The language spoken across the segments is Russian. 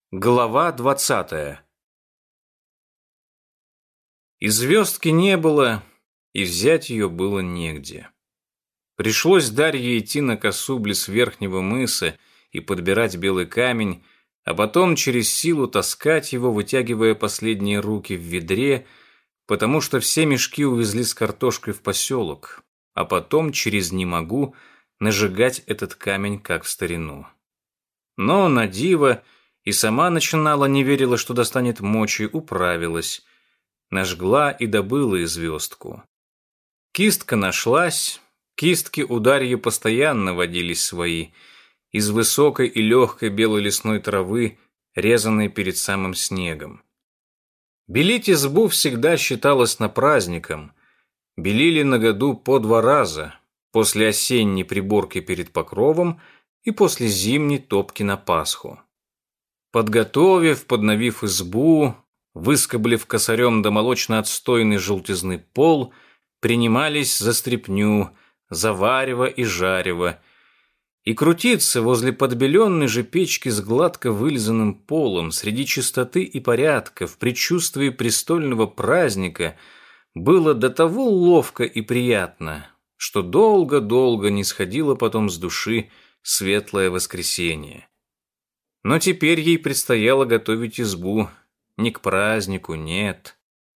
Глава 20. И звездки не было, и взять ее было негде. Пришлось Дарье идти на косу близ верхнего мыса и подбирать белый камень, а потом через силу таскать его, вытягивая последние руки в ведре, потому что все мешки увезли с картошкой в поселок, а потом через «не могу» нажигать этот камень, как в старину. Но на диво и сама начинала, не верила, что достанет мочи, управилась. Нажгла и добыла и звездку. Кистка нашлась, кистки у Дарьи постоянно водились свои, из высокой и легкой белой лесной травы, резанной перед самым снегом. Белить избу всегда считалось на праздником. Белили на году по 2 раза, после осенней приборки перед покровом и после зимней топки на Пасху. Подготовив, подновив избу, выскоблив косарем до молочно-отстойный желтизны пол, принимались за стряпню, за варево и жарево, и крутиться возле подбеленной же печки с гладко вылизанным полом среди чистоты и порядка в предчувствии престольного праздника было до того ловко и приятно, что долго-долго не сходило потом с души светлое воскресенье. Но теперь ей предстояло готовить избу не к празднику, нет.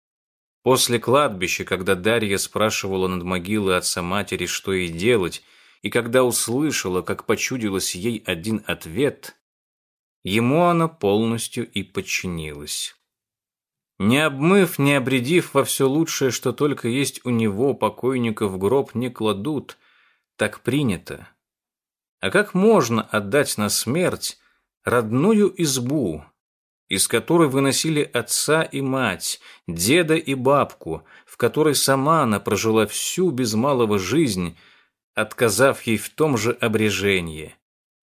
После кладбища, когда Дарья спрашивала над могилой отца-матери, что ей делать, и когда услышала, как почудилось ей один ответ, ему она полностью и подчинилась. Не обмыв, не обредив во все лучшее, что только есть у него, покойника в гроб не кладут, так принято. А как можно отдать на смерть родную избу, из которой выносили отца и мать, деда и бабку, в которой сама она прожила всю без малого жизнь, отказав ей в том же обрежении?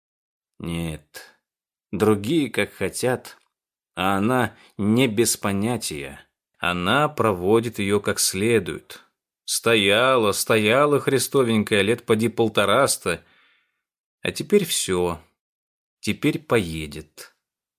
Нет, другие как хотят, а она не без понятия. Она проводит ее как следует. Стояла христовенькая лет поди 150, а теперь все. Теперь поедет.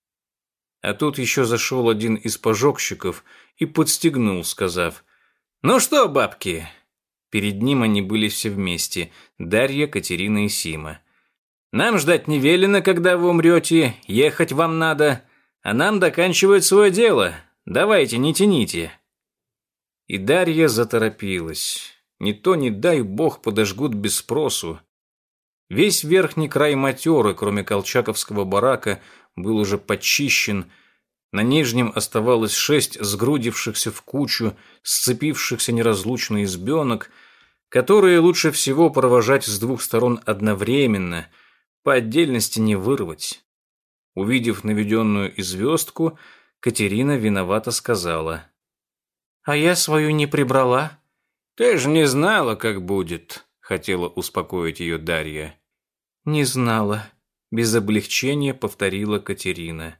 А тут еще зашел один из пожогщиков и подстегнул, сказав: «Ну что, бабки?» Перед ним они были все вместе, Дарья, Катерина и Сима. «Нам ждать не велено, когда вы умрете, ехать вам надо, а нам доканчивать свое дело. Давайте, не тяните». И Дарья заторопилась. Не то, не дай бог, подожгут без спросу. Весь верхний край матеры, кроме колчаковского барака, был уже почищен. На нижнем оставалось 6 сгрудившихся в кучу, сцепившихся неразлучно избенок, которые лучше всего провожать с 2 сторон одновременно, по отдельности не вырвать. Увидев наведенную и звездку, Катерина виновато сказала: «А я свою не прибрала». «Ты ж не знала, как будет», — хотела успокоить ее Дарья. «Не знала», — без облегчения повторила Катерина.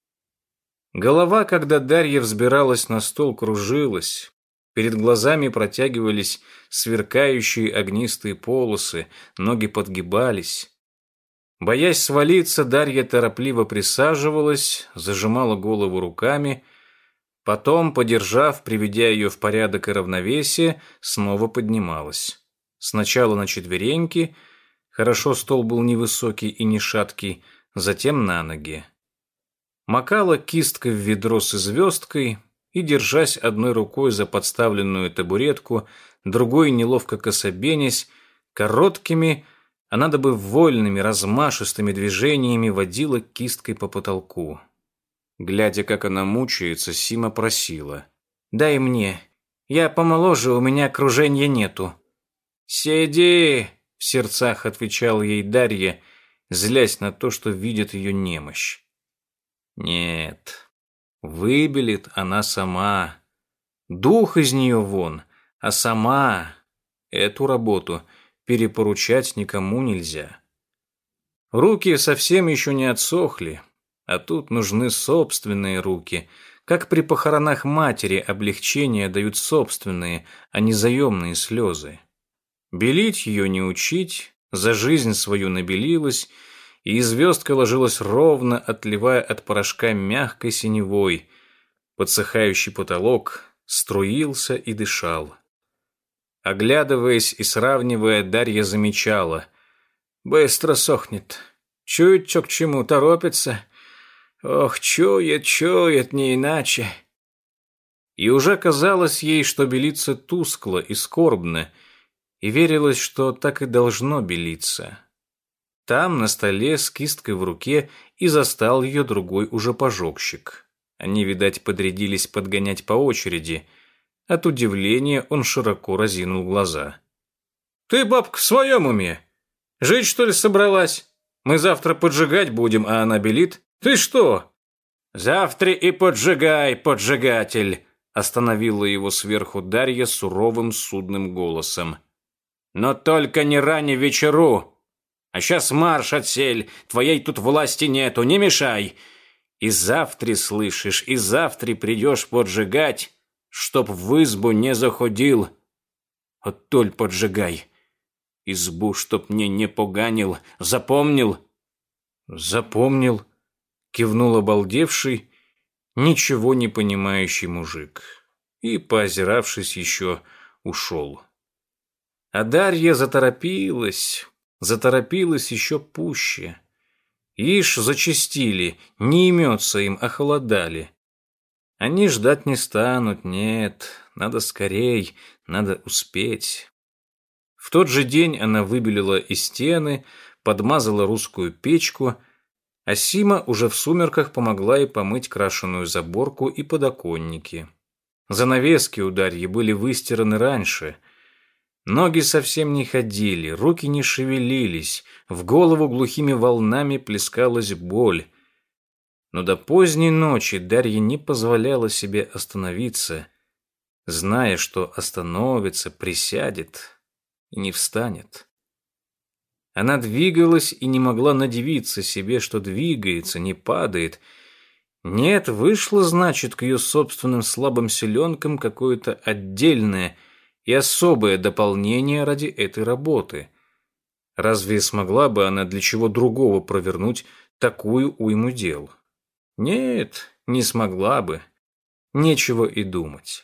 Голова, когда Дарья взбиралась на стол, кружилась. Перед глазами протягивались сверкающие огнистые полосы, ноги подгибались. Боясь свалиться, Дарья торопливо присаживалась, зажимала голову руками, потом, подержав, приведя ее в порядок и равновесие, снова поднималась. Сначала на четвереньки. Хорошо, стол был невысокий и не шаткий, затем на ноги. Макала кисткой в ведро с звездкой и, держась одной рукой за подставленную табуретку, другой, неловко кособенясь, короткими, а надо бы вольными, размашистыми движениями водила кисткой по потолку. Глядя, как она мучается, Сима просила: «Дай мне, я помоложе, у меня окружения нету». «Сиди!» — в сердцах отвечал ей Дарья, злясь на то, что видит ее немощь. Нет, выбелит она сама. Дух из нее вон, а сама эту работу перепоручать никому нельзя. Руки совсем еще не отсохли, а тут нужны собственные руки. Как при похоронах матери облегчения дают собственные, а не заемные слезы. Белить ее не учить, за жизнь свою набелилась, и звездка ложилась ровно, отливая от порошка мягкой синевой. Подсыхающий потолок струился и дышал. Оглядываясь и сравнивая, Дарья замечала: «Быстро сохнет. Чует, что к чему, торопится. Ох, чует, не иначе». И уже казалось ей, что белится тускло и скорбно, и верилось, что так и должно белиться. Там, на столе, с кисткой в руке, и застал ее другой уже пожогщик. Они, видать, подрядились подгонять по очереди. От удивления он широко разинул глаза. «Ты, бабка, в своем уме? Жить, что ли, собралась? Мы завтра поджигать будем, а она белит. Ты что?» «Завтра и поджигай, поджигатель!» Остановила его сверху Дарья суровым судным голосом. «Но только не ране вечеру. А сейчас марш отсель, твоей тут власти нету, не мешай. И завтра, слышишь, и завтра придешь поджигать, чтоб в избу не заходил. Вот толь поджигай. Избу, чтоб мне не поганил, запомнил?» «Запомнил», кивнул обалдевший, ничего не понимающий мужик, и, поозиравшись еще, ушел. А Дарья заторопилась еще пуще. Ишь, зачастили, не имется им, охолодали. Они ждать не станут, нет, надо скорей, надо успеть. В тот же день она выбелила и стены, подмазала русскую печку, а Сима уже в сумерках помогла ей помыть крашеную заборку и подоконники. Занавески у Дарьи были выстираны раньше. Ноги совсем не ходили, руки не шевелились, в голову глухими волнами плескалась боль. Но до поздней ночи Дарья не позволяла себе остановиться, зная, что остановится, присядет и не встанет. Она двигалась и не могла надивиться себе, что двигается, не падает. Нет, вышло, значит, к ее собственным слабым селенкам какое-то отдельное и особое дополнение ради этой работы. Разве смогла бы она для чего другого провернуть такую уйму дел? Нет, не смогла бы. Нечего и думать.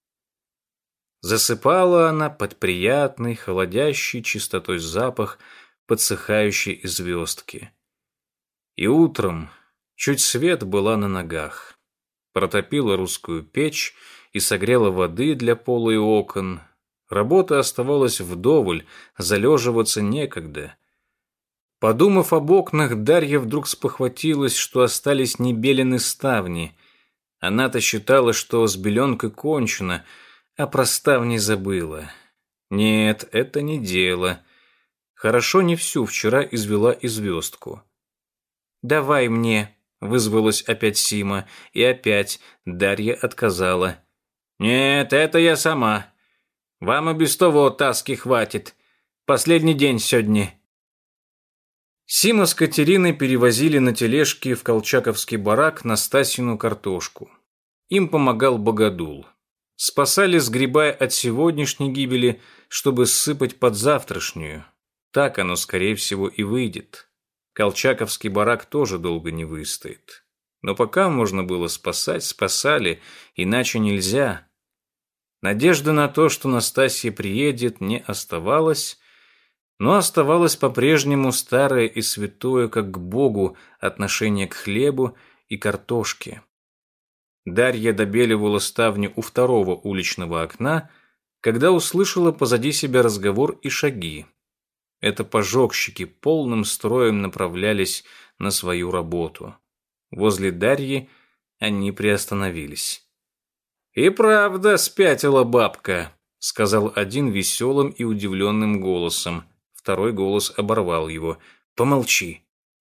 Засыпала она под приятный, холодящий чистотой запах подсыхающей звездки. И утром чуть свет была на ногах. Протопила русскую печь и согрела воды для пола и окон. Работа оставалась вдоволь, залеживаться некогда. Подумав об окнах, Дарья вдруг спохватилась, что остались небелены ставни. Она-то считала, что с беленкой кончено, а про ставни забыла. Нет, это не дело. Хорошо не всю вчера извела и звездку. «Давай мне», — вызвалась опять Сима, и опять Дарья отказала. «Нет, это я сама. Вам и без того таски хватит. Последний день сегодня». Сима с Катериной перевозили на тележке в колчаковский барак Настасьину картошку. Им помогал Богодул. Спасали, сгребая от сегодняшней гибели, чтобы сыпать под завтрашнюю. Так оно, скорее всего, и выйдет. Колчаковский барак тоже долго не выстоит. Но пока можно было спасать, спасали, иначе нельзя. Надежда на то, что Настасья приедет, не оставалась, но оставалось по-прежнему старое и святое, как к Богу, отношение к хлебу и картошке. Дарья добеливала ставню у второго уличного окна, когда услышала позади себя разговор и шаги. Это пожогщики полным строем направлялись на свою работу. Возле Дарьи они приостановились. «И правда спятила бабка», — сказал один веселым и удивленным голосом. Второй голос оборвал его. «Помолчи».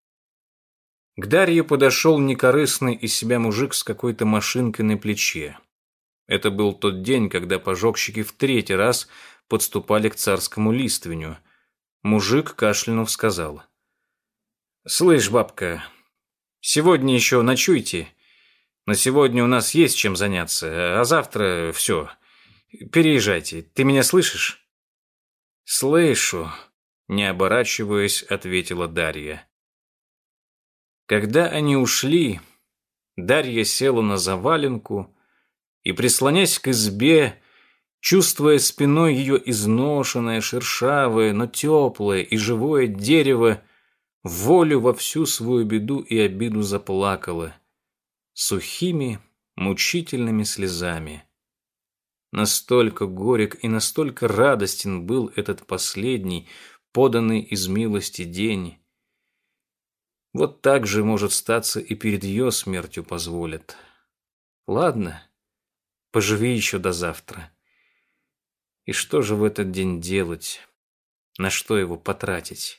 К Дарье подошел некорыстный из себя мужик с какой-то машинкой на плече. Это был тот день, когда пожогщики в третий раз подступали к царскому лиственню. Мужик, кашлянув, сказал: «Слышь, бабка, сегодня еще ночуйте. На сегодня у нас есть чем заняться, а завтра все. Переезжайте. Ты меня слышишь?» «Слышу», — не оборачиваясь, ответила Дарья. Когда они ушли, Дарья села на заваленку и, прислонясь к избе, чувствуя спиной ее изношенное, шершавое, но теплое и живое дерево, волю во всю свою беду и обиду заплакала сухими, мучительными слезами. Настолько горек и настолько радостен был этот последний, поданный из милости день. Вот так же, может, статься и перед ее смертью позволят. Ладно, поживи еще до завтра. И что же в этот день делать? На что его потратить?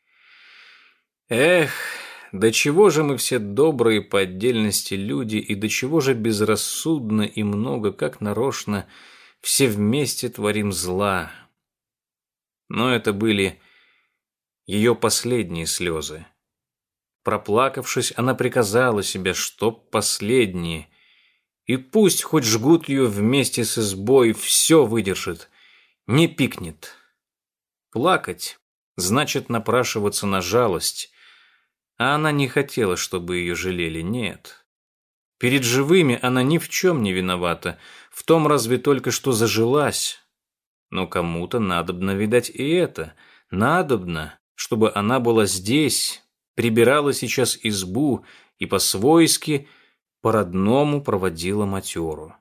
Эх, до чего же мы все добрые по отдельности люди, и до чего же безрассудно и много, как нарочно, все вместе творим зла. Но это были ее последние слезы. Проплакавшись, она приказала себе, чтоб последние, и пусть хоть жгут ее вместе с избой, все выдержит, не пикнет. Плакать значит напрашиваться на жалость, а она не хотела, чтобы ее жалели, нет. Перед живыми она ни в чем не виновата, в том разве только что зажилась. Но кому-то надобно, видать, и это, надобно, чтобы она была здесь, прибирала сейчас избу и по-свойски, по-родному проводила матеру.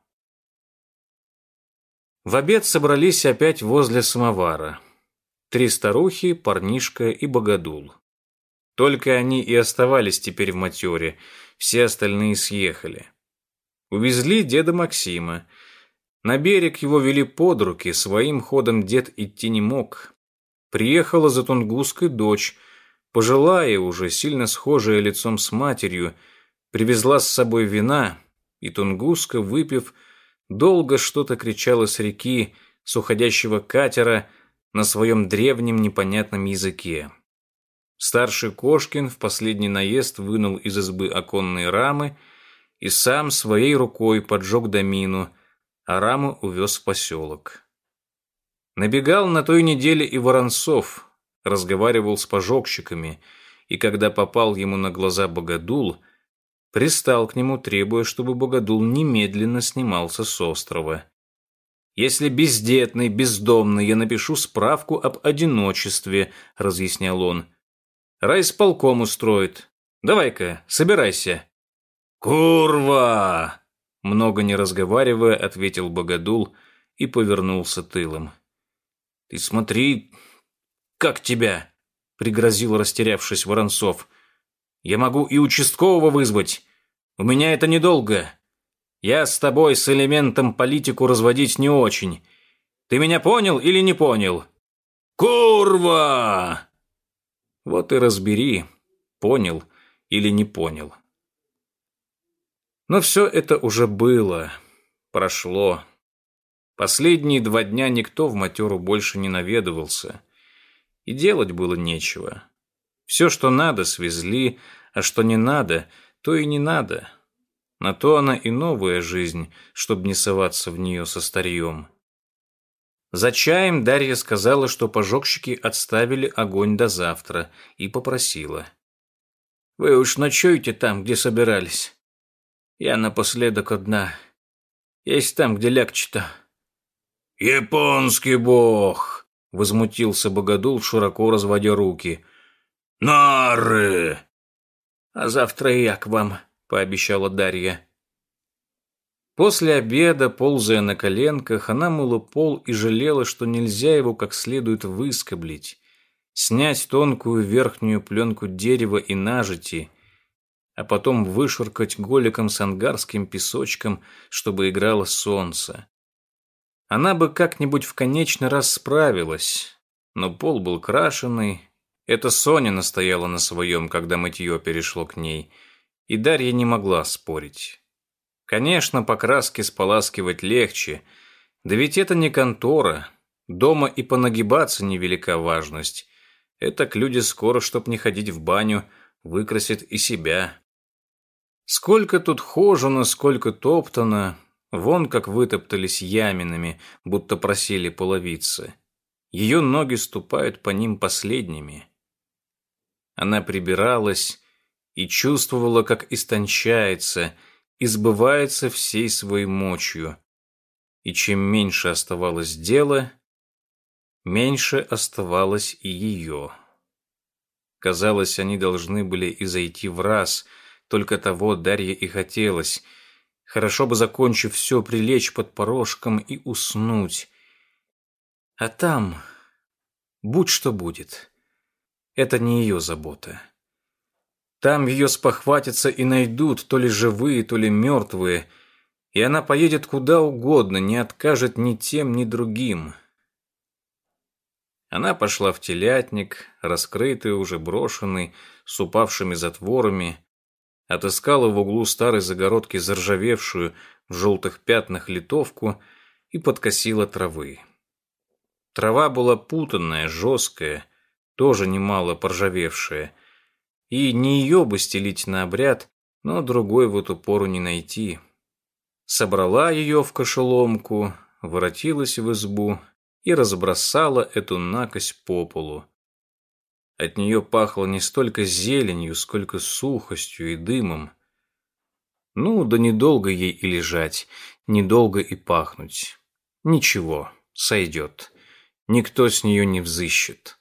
В обед собрались опять возле самовара. 3 старухи, парнишка и богодул. Только они и оставались теперь в матере, все остальные съехали. Увезли деда Максима. На берег его вели под руки, своим ходом дед идти не мог. Приехала за Тунгусской дочь, пожилая уже, сильно схожая лицом с матерью, привезла с собой вина, и Тунгуска, выпив, долго что-то кричала с реки, с уходящего катера, на своем древнем непонятном языке. Старший Кошкин в последний наезд вынул из избы оконные рамы и сам своей рукой поджег домину, а рамы увез в поселок. Набегал на той неделе и Воронцов, разговаривал с пожогщиками, и когда попал ему на глаза богодул, пристал к нему, требуя, чтобы богодул немедленно снимался с острова. «Если бездетный, бездомный, я напишу справку об одиночестве», — разъяснял он. «Райисполком устроит. Давай-ка, собирайся». «Курва!» — много не разговаривая, ответил богодул и повернулся тылом. «Ты смотри, как тебя!» — пригрозил, растерявшись, Воронцов. «Я могу и участкового вызвать. У меня это недолго. Я с тобой, с элементом, политику разводить не очень. Ты меня понял или не понял?» «Курва!» Вот и разбери, понял или не понял. Но все это уже было, прошло. Последние 2 дня никто в матеру больше не наведывался. И делать было нечего. Все, что надо, свезли, а что не надо, то и не надо. На то она и новая жизнь, чтобы не соваться в нее со старьем. За чаем Дарья сказала, что пожогщики отставили огонь до завтра, и попросила: «Вы уж ночуйте там, где собирались. Я напоследок одна. Есть там, где легче-то». «Японский бог!» — возмутился богодул, широко разводя руки. «Нары!» «А завтра и я к вам», — пообещала Дарья. После обеда, ползая на коленках, она мыла пол и жалела, что нельзя его как следует выскоблить, снять тонкую верхнюю пленку дерева и нажити, а потом вышвыркать голиком с ангарским песочком, чтобы играло солнце. Она бы как-нибудь в конечный раз справилась, но пол был крашеный. Это Соня настояла на своем, когда мытье перешло к ней, и Дарья не могла спорить. Конечно, покраски споласкивать легче, да ведь это не контора, дома и понагибаться невелика важность. Этак люди скоро, чтоб не ходить в баню, выкрасят и себя. Сколько тут хожено, сколько топтано, вон как вытоптались яминами, будто просили половицы. Ее ноги ступают по ним последними. Она прибиралась и чувствовала, как истончается, избывается всей своей мощью. И чем меньше оставалось дела, меньше оставалось и ее. Казалось, они должны были изойти в раз, только того Дарье и хотелось. Хорошо бы, закончив все, прилечь под порожком и уснуть. А там будь что будет. Это не ее забота. Там ее спохватятся и найдут, то ли живые, то ли мертвые, и она поедет куда угодно, не откажет ни тем, ни другим. Она пошла в телятник, раскрытый, уже брошенный, с упавшими затворами, отыскала в углу старой загородки заржавевшую в желтых пятнах литовку и подкосила травы. Трава была путанная, жесткая, тоже немало поржавевшая, и не ее бы стелить на обряд, но другой в эту пору не найти. Собрала ее в кошеломку, воротилась в избу и разбросала эту накось по полу. От нее пахло не столько зеленью, сколько сухостью и дымом. Ну, да недолго ей и лежать, недолго и пахнуть. Ничего, сойдет. Никто с нее не взыщет.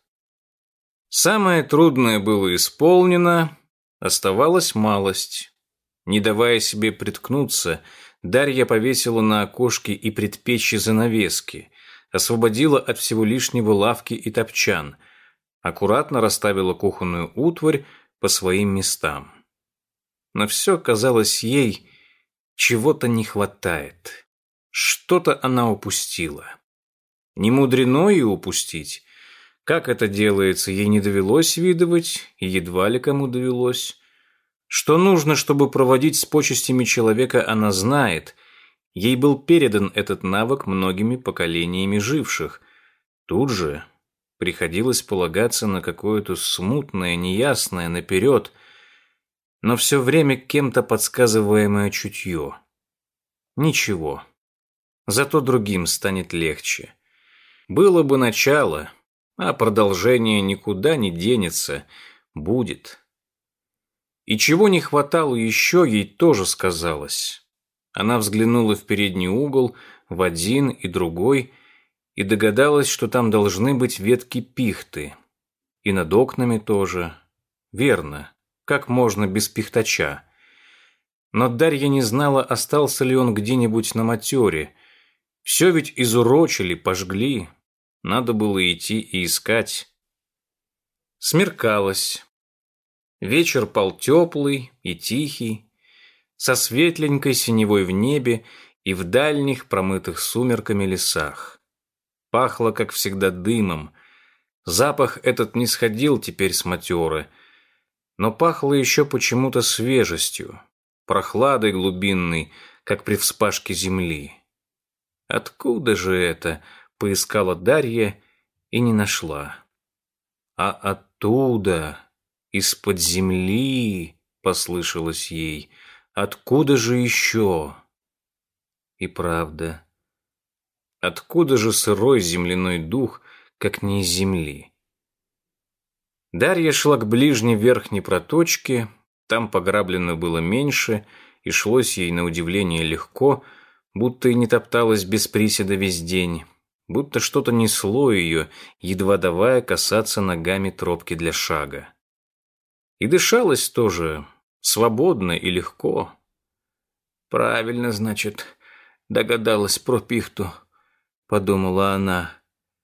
Самое трудное было исполнено, оставалась малость. Не давая себе приткнуться, Дарья повесила на окошки и предпечье занавески, освободила от всего лишнего лавки и топчан, аккуратно расставила кухонную утварь по своим местам. Но все казалось ей, чего-то не хватает. Что-то она упустила. Не мудрено и упустить. Как это делается, ей не довелось видывать, и едва ли кому довелось. Что нужно, чтобы проводить с почестями человека, она знает. Ей был передан этот навык многими поколениями живших. Тут же приходилось полагаться на какое-то смутное, неясное, наперед, но все время кем-то подсказываемое чутье. Ничего. Зато другим станет легче. Было бы начало, а продолжение никуда не денется, будет. И чего не хватало еще, ей тоже сказалось. Она взглянула в передний угол, в один и другой, и догадалась, что там должны быть ветки пихты. И над окнами тоже. Верно, как можно без пихтача. Но Дарья не знала, остался ли он где-нибудь на матере. Все ведь изурочили, пожгли. Надо было идти и искать. Смеркалось. Вечер пал теплый и тихий, со светленькой синевой в небе и в дальних, промытых сумерками лесах. Пахло, как всегда, дымом. Запах этот не сходил теперь с матеры, но пахло еще почему-то свежестью, прохладой глубинной, как при вспашке земли. Откуда же это? Поискала Дарья и не нашла. А оттуда, из-под земли, послышалось ей. Откуда же еще? И правда, откуда же сырой земляной дух, как не из земли? Дарья шла к ближней верхней проточке, там пограблено было меньше, и шлось ей на удивление легко, будто и не топталась без приседа весь день, будто что-то несло ее, едва давая касаться ногами тропки для шага. И дышалось тоже свободно и легко. «Правильно, значит, догадалась про пихту», — подумала она.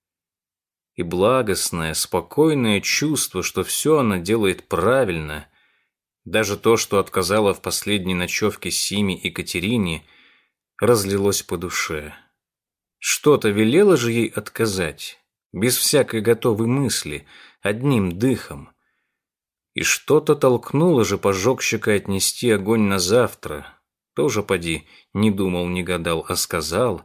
И благостное, спокойное чувство, что все она делает правильно, даже то, что отказала в последней ночевке Симе и Катерине, разлилось по душе. Что-то велело же ей отказать, без всякой готовой мысли, одним дыхом. И что-то толкнуло же пожогщика отнести огонь на завтра. Тоже, поди, не думал, не гадал, а сказал.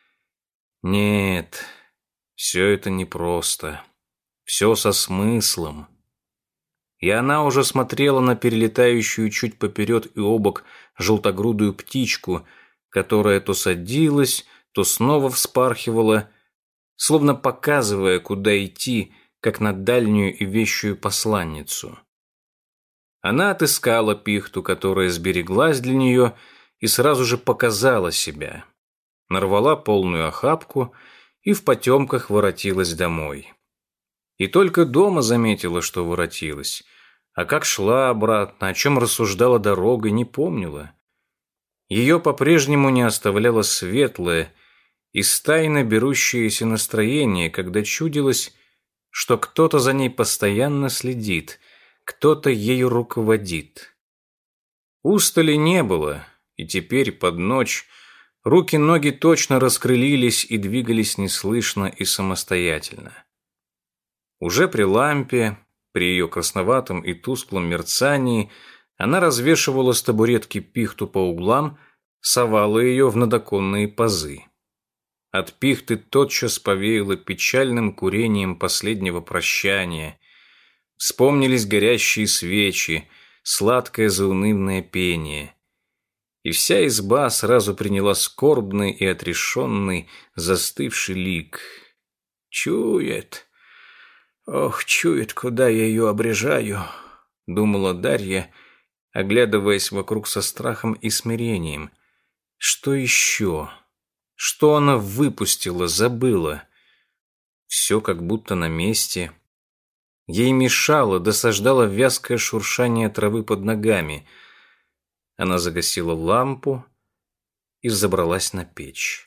Нет, все это непросто. Все со смыслом. И она уже смотрела на перелетающую чуть поперед и обок желтогрудую птичку, которая то садилась, то снова вспархивала, словно показывая, куда идти, как на дальнюю и вещую посланницу. Она отыскала пихту, которая сбереглась для нее, и сразу же показала себя. Нарвала полную охапку и в потемках воротилась домой. И только дома заметила, что воротилась, а как шла обратно, о чем рассуждала дорогой, не помнила. Ее по-прежнему не оставляло светлое и стайно берущееся настроение, когда чудилось, что кто-то за ней постоянно следит, кто-то ею руководит. Устали не было, и теперь под ночь руки-ноги точно раскрылились и двигались неслышно и самостоятельно. Уже при лампе, при ее красноватом и тусклом мерцании, она развешивала с табуретки пихту по углам, совала ее в надоконные пазы. От пихты тотчас повеяло печальным курением последнего прощания. Вспомнились горящие свечи, сладкое заунывное пение. И вся изба сразу приняла скорбный и отрешенный, застывший лик. «Чует, ох, чует, куда я ее обрежаю», — думала Дарья, оглядываясь вокруг со страхом и смирением. Что еще? Что она выпустила, забыла? Все как будто на месте. Ей мешало, досаждало вязкое шуршание травы под ногами. Она загасила лампу и забралась на печь.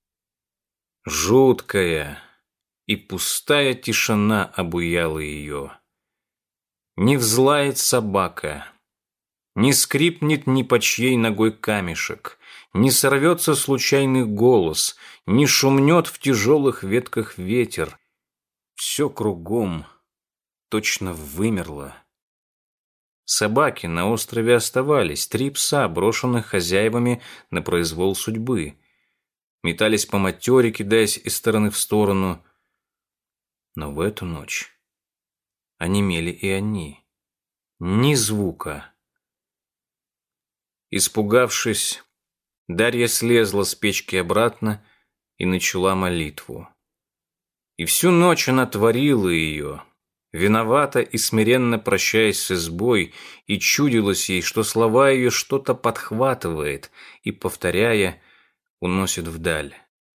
Жуткая и пустая тишина обуяла ее. Не взлает собака, не скрипнет ни по чьей ногой камешек, не сорвется случайный голос, не шумнет в тяжелых ветках ветер. Все кругом точно вымерло. Собаки на острове оставались, 3 пса, брошенных хозяевами на произвол судьбы. Метались по матере, кидаясь из стороны в сторону. Но в эту ночь онемели и они. Ни звука. Испугавшись, Дарья слезла с печки обратно и начала молитву. И всю ночь она творила ее, виновата и смиренно прощаясь с избой, и чудилось ей, что слова ее что-то подхватывает и, повторяя, уносит вдаль.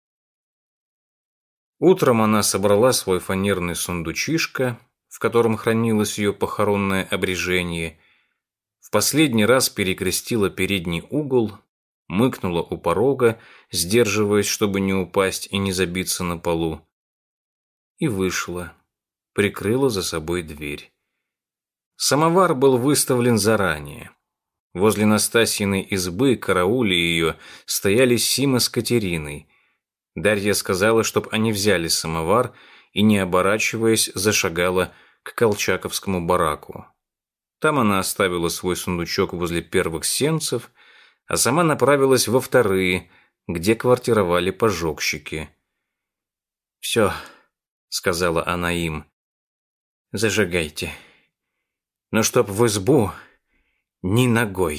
Утром она собрала свой фанерный сундучишко, в котором хранилось ее похоронное обрежение, в последний раз перекрестила передний угол, мыкнула у порога, сдерживаясь, чтобы не упасть и не забиться на полу, и вышла, прикрыла за собой дверь. Самовар был выставлен заранее. Возле Настасьиной избы, карауля ее, стояли Сима с Катериной. Дарья сказала, чтоб они взяли самовар, и, не оборачиваясь, зашагала к колчаковскому бараку. Там она оставила свой сундучок возле первых сенцев, а сама направилась во вторые, где квартировали пожогщики. «Все», — сказала она им, — «зажигайте, но чтоб в избу ни ногой».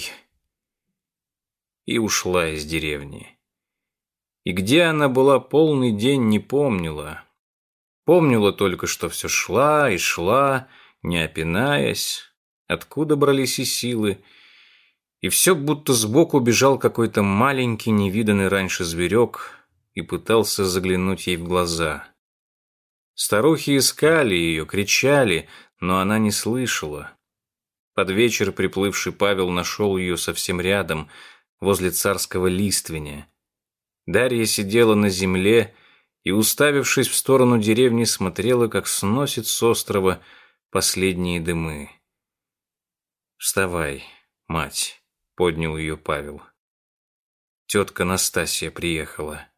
И ушла из деревни. И где она была полный день, не помнила. Помнила только, что все шла и шла, не опинаясь, откуда брались и силы, и все будто сбоку бежал какой-то маленький, невиданный раньше зверек и пытался заглянуть ей в глаза. Старухи искали ее, кричали, но она не слышала. Под вечер приплывший Павел нашел ее совсем рядом, возле царского лиственя. Дарья сидела на земле и, уставившись в сторону деревни, смотрела, как сносит с острова последние дымы. «Вставай, мать», — поднял ее Павел. «Тетка Настасья приехала».